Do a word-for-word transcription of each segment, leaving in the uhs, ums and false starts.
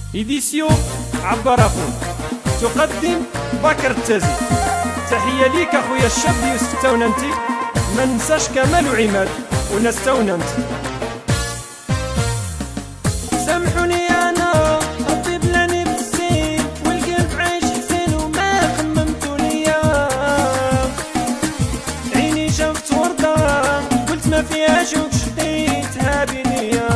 إيديسيون عبر أخوك تقدم بكر التازي. تحية ليك أخويا الشاب يوسف تاوننتي، ما ننساش كمال وعماد وناس تاوننتي. سامحوني أنا ربي بلاني بالزين، والقلب عايش حزين وما خممتو ليا. عيني شافت وردة قلت ما فيهاش وشديتها بنيا.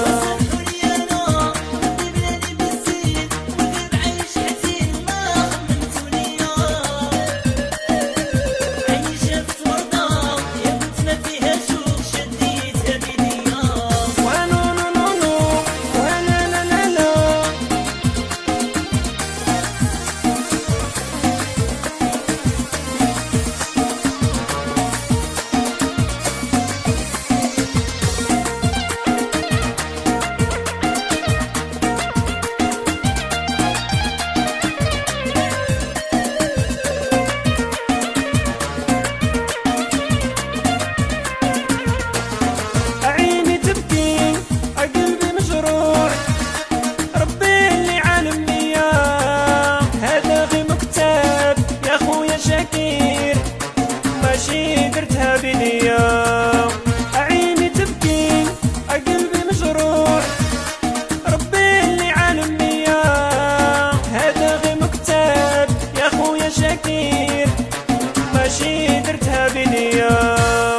ماشي درتها بنية، عيني تبكي قلبي مجروح، ربي اللي عالم بيا. هذا غير مكتاب يا خويا شاكير، ماشي درتها بنية.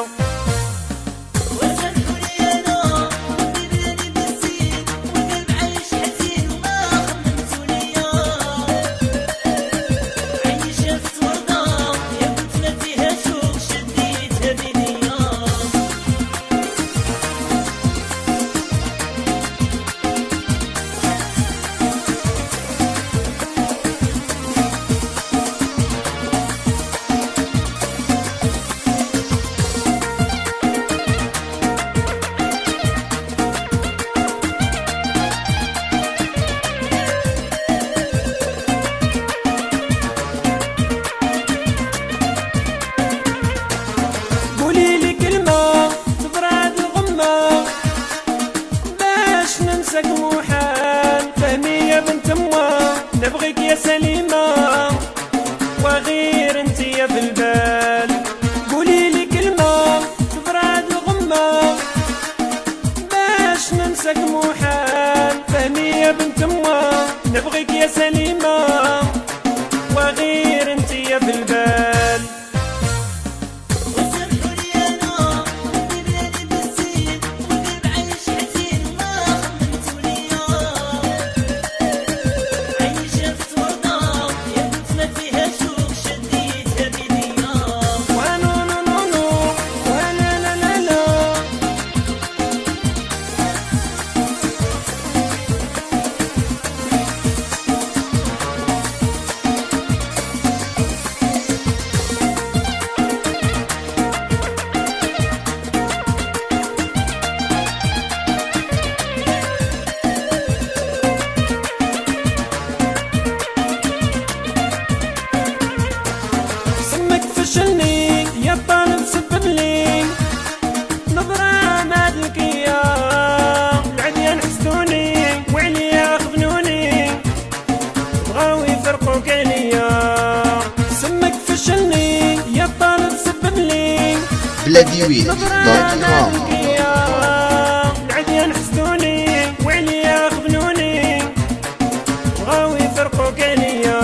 ننساك محال فهمي يا بنت أمه، نبغيك يا سليمة وغير انت يا في البال. قولي لي كلمة تبرد الغمة، باش ننساك محال فهمي يا بنت أمه، نبغيك يا سليمة وغير انت يا في البال. فشلني يا طالب سبب لي نظرة ما ذكية، العديان حسدوني وعليا خذلوني بغاو يفرقوك عليا. سمك فشلني يا طالب سبب لي بلاديويت دوت كوم. العديان حسدوني وعليا خذلوني بغاو يفرقوك عليا.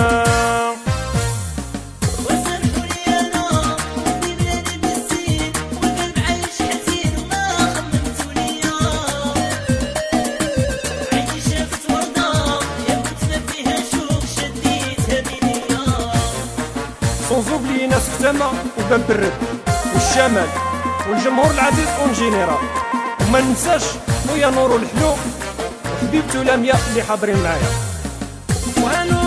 صوصوبلي ناس ختامة وباب الرد والشمال والجمهور العزيز اون جينيرال، وما ننساش خويا نور الحلو وحبيبتو لامية اللي حاضرين معايا.